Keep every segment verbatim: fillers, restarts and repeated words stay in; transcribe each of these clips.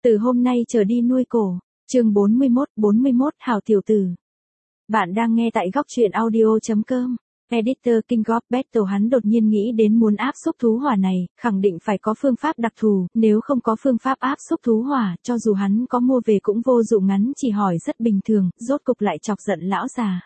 Từ hôm nay trở đi nuôi cổ. Chương bốn mươi mốt, bốn mươi mốt Hảo tiểu tử. Bạn đang nghe tại góc truyện audio.com. Editor King of Battle hắn đột nhiên nghĩ đến muốn áp xúc thú hỏa này, khẳng định phải có phương pháp đặc thù, nếu không có phương pháp áp xúc thú hỏa, cho dù hắn có mua về cũng vô dụng, ngắn chỉ hỏi rất bình thường, rốt cục lại chọc giận lão già.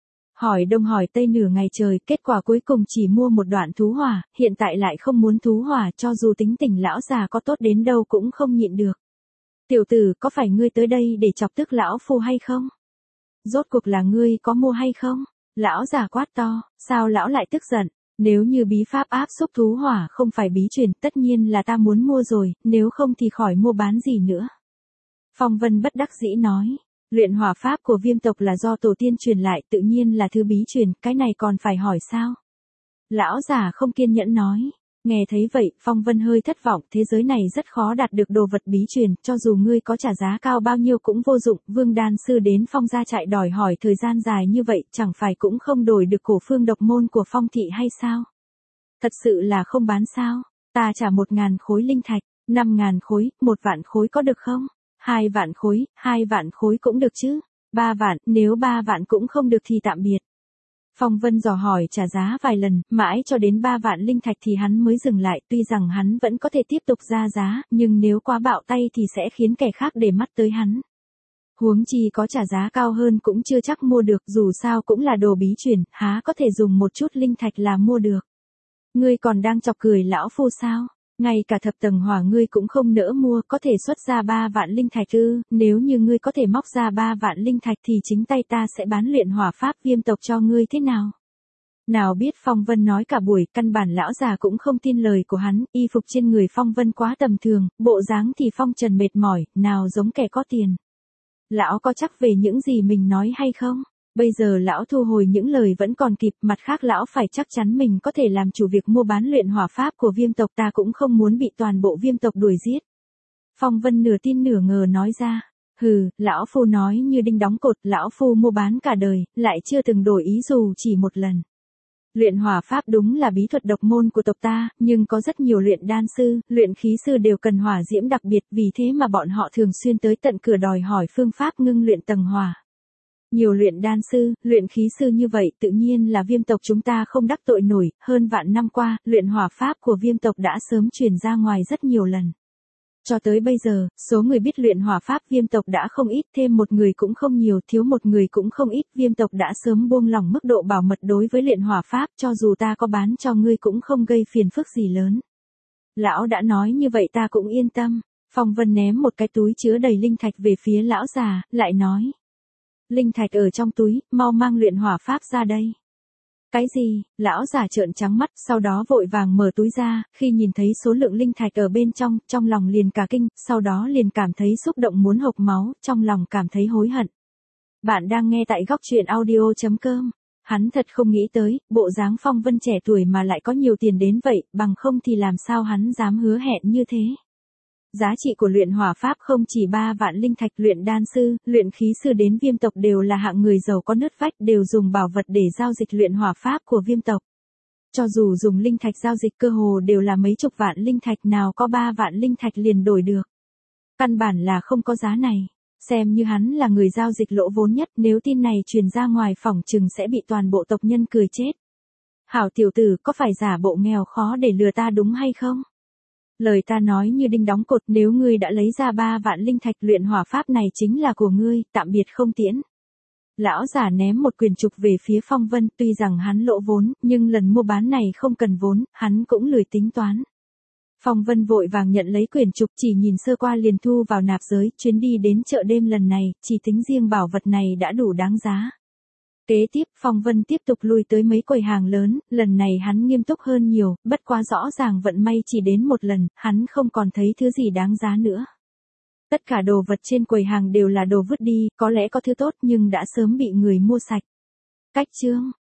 Hỏi đông hỏi tây nửa ngày trời, kết quả cuối cùng chỉ mua một đoạn thú hỏa, hiện tại lại không muốn thú hỏa, cho dù tính tình lão già có tốt đến đâu cũng không nhịn được. Tiểu tử, có phải ngươi tới đây để chọc tức lão phu hay không? Rốt cuộc là ngươi có mua hay không? Lão già quát to, sao lão lại tức giận? Nếu như bí pháp áp xúc thú hỏa không phải bí truyền, tất nhiên là ta muốn mua rồi, nếu không thì khỏi mua bán gì nữa. Phong Vân bất đắc dĩ nói, luyện hỏa pháp của Viêm tộc là do tổ tiên truyền lại, tự nhiên là thứ bí truyền, cái này còn phải hỏi sao? Lão già không kiên nhẫn nói. Nghe thấy vậy, Phong Vân hơi thất vọng, thế giới này rất khó đạt được đồ vật bí truyền, cho dù ngươi có trả giá cao bao nhiêu cũng vô dụng, Vương đan sư đến Phong gia trại đòi hỏi thời gian dài như vậy, chẳng phải cũng không đổi được cổ phương độc môn của Phong thị hay sao? Thật sự là không bán sao? Ta trả một ngàn khối linh thạch, năm ngàn khối, một vạn khối có được không? Hai vạn khối, hai vạn khối cũng được chứ? Ba vạn, nếu ba vạn cũng không được thì tạm biệt. Phong Vân dò hỏi trả giá vài lần, mãi cho đến ba vạn linh thạch thì hắn mới dừng lại, tuy rằng hắn vẫn có thể tiếp tục ra giá, nhưng nếu quá bạo tay thì sẽ khiến kẻ khác để mắt tới hắn. Huống chi có trả giá cao hơn cũng chưa chắc mua được, dù sao cũng là đồ bí truyền, há có thể dùng một chút linh thạch là mua được. Ngươi còn đang chọc cười lão phu sao? Ngay cả thập tầng hỏa ngươi cũng không nỡ mua, có thể xuất ra ba vạn linh thạch ư? Nếu như ngươi có thể móc ra ba vạn linh thạch thì chính tay ta sẽ bán luyện hỏa pháp Viêm tộc cho ngươi thế nào? Nào biết Phong Vân nói cả buổi, căn bản lão già cũng không tin lời của hắn, y phục trên người Phong Vân quá tầm thường, bộ dáng thì phong trần mệt mỏi, nào giống kẻ có tiền. Lão có chắc về những gì mình nói hay không? Bây giờ lão thu hồi những lời vẫn còn kịp, mặt khác lão phải chắc chắn mình có thể làm chủ việc mua bán luyện hỏa pháp của Viêm tộc, ta cũng không muốn bị toàn bộ Viêm tộc đuổi giết. Phong Vân nửa tin nửa ngờ nói ra, hừ, lão phu nói như đinh đóng cột, lão phu mua bán cả đời, lại chưa từng đổi ý dù chỉ một lần. Luyện hỏa pháp đúng là bí thuật độc môn của tộc ta, nhưng có rất nhiều luyện đan sư, luyện khí sư đều cần hỏa diễm đặc biệt, vì thế mà bọn họ thường xuyên tới tận cửa đòi hỏi phương pháp ngưng luyện tầng hỏa. Nhiều luyện đan sư, luyện khí sư như vậy tự nhiên là Viêm tộc chúng ta không đắc tội nổi, hơn vạn năm qua, luyện hỏa pháp của Viêm tộc đã sớm truyền ra ngoài rất nhiều lần. Cho tới bây giờ, số người biết luyện hỏa pháp Viêm tộc đã không ít, thêm một người cũng không nhiều, thiếu một người cũng không ít, Viêm tộc đã sớm buông lỏng mức độ bảo mật đối với luyện hỏa pháp, cho dù ta có bán cho ngươi cũng không gây phiền phức gì lớn. Lão đã nói như vậy ta cũng yên tâm. Phong Vân ném một cái túi chứa đầy linh thạch về phía lão già, lại nói. Linh thạch ở trong túi, mau mang luyện hỏa pháp ra đây. Cái gì? Lão già trợn trắng mắt, sau đó vội vàng mở túi ra, khi nhìn thấy số lượng linh thạch ở bên trong, trong lòng liền cả kinh, sau đó liền cảm thấy xúc động muốn hộc máu, trong lòng cảm thấy hối hận. Bạn đang nghe tại góc truyện audio.com. Hắn thật không nghĩ tới, bộ dáng Phong Vân trẻ tuổi mà lại có nhiều tiền đến vậy, bằng không thì làm sao hắn dám hứa hẹn như thế. Giá trị của luyện hỏa pháp không chỉ ba vạn linh thạch, luyện đan sư, luyện khí sư đến Viêm tộc đều là hạng người giàu có nứt vách, đều dùng bảo vật để giao dịch luyện hỏa pháp của Viêm tộc. Cho dù dùng linh thạch giao dịch cơ hồ đều là mấy chục vạn linh thạch, nào có ba vạn linh thạch liền đổi được. Căn bản là không có giá này. Xem như hắn là người giao dịch lỗ vốn nhất, nếu tin này truyền ra ngoài phỏng chừng sẽ bị toàn bộ tộc nhân cười chết. Hảo tiểu tử, có phải giả bộ nghèo khó để lừa ta đúng hay không? Lời ta nói như đinh đóng cột, nếu ngươi đã lấy ra ba vạn linh thạch, luyện hỏa pháp này chính là của ngươi, tạm biệt không tiễn. Lão giả ném một quyền trục về phía Phong Vân, tuy rằng hắn lỗ vốn, nhưng lần mua bán này không cần vốn, hắn cũng lười tính toán. Phong Vân vội vàng nhận lấy quyền trục, chỉ nhìn sơ qua liền thu vào nạp giới, chuyến đi đến chợ đêm lần này, chỉ tính riêng bảo vật này đã đủ đáng giá. Kế tiếp, Phong Vân tiếp tục lui tới mấy quầy hàng lớn, lần này hắn nghiêm túc hơn nhiều, bất quá rõ ràng vận may chỉ đến một lần, hắn không còn thấy thứ gì đáng giá nữa. Tất cả đồ vật trên quầy hàng đều là đồ vứt đi, có lẽ có thứ tốt nhưng đã sớm bị người mua sạch. Cách chương,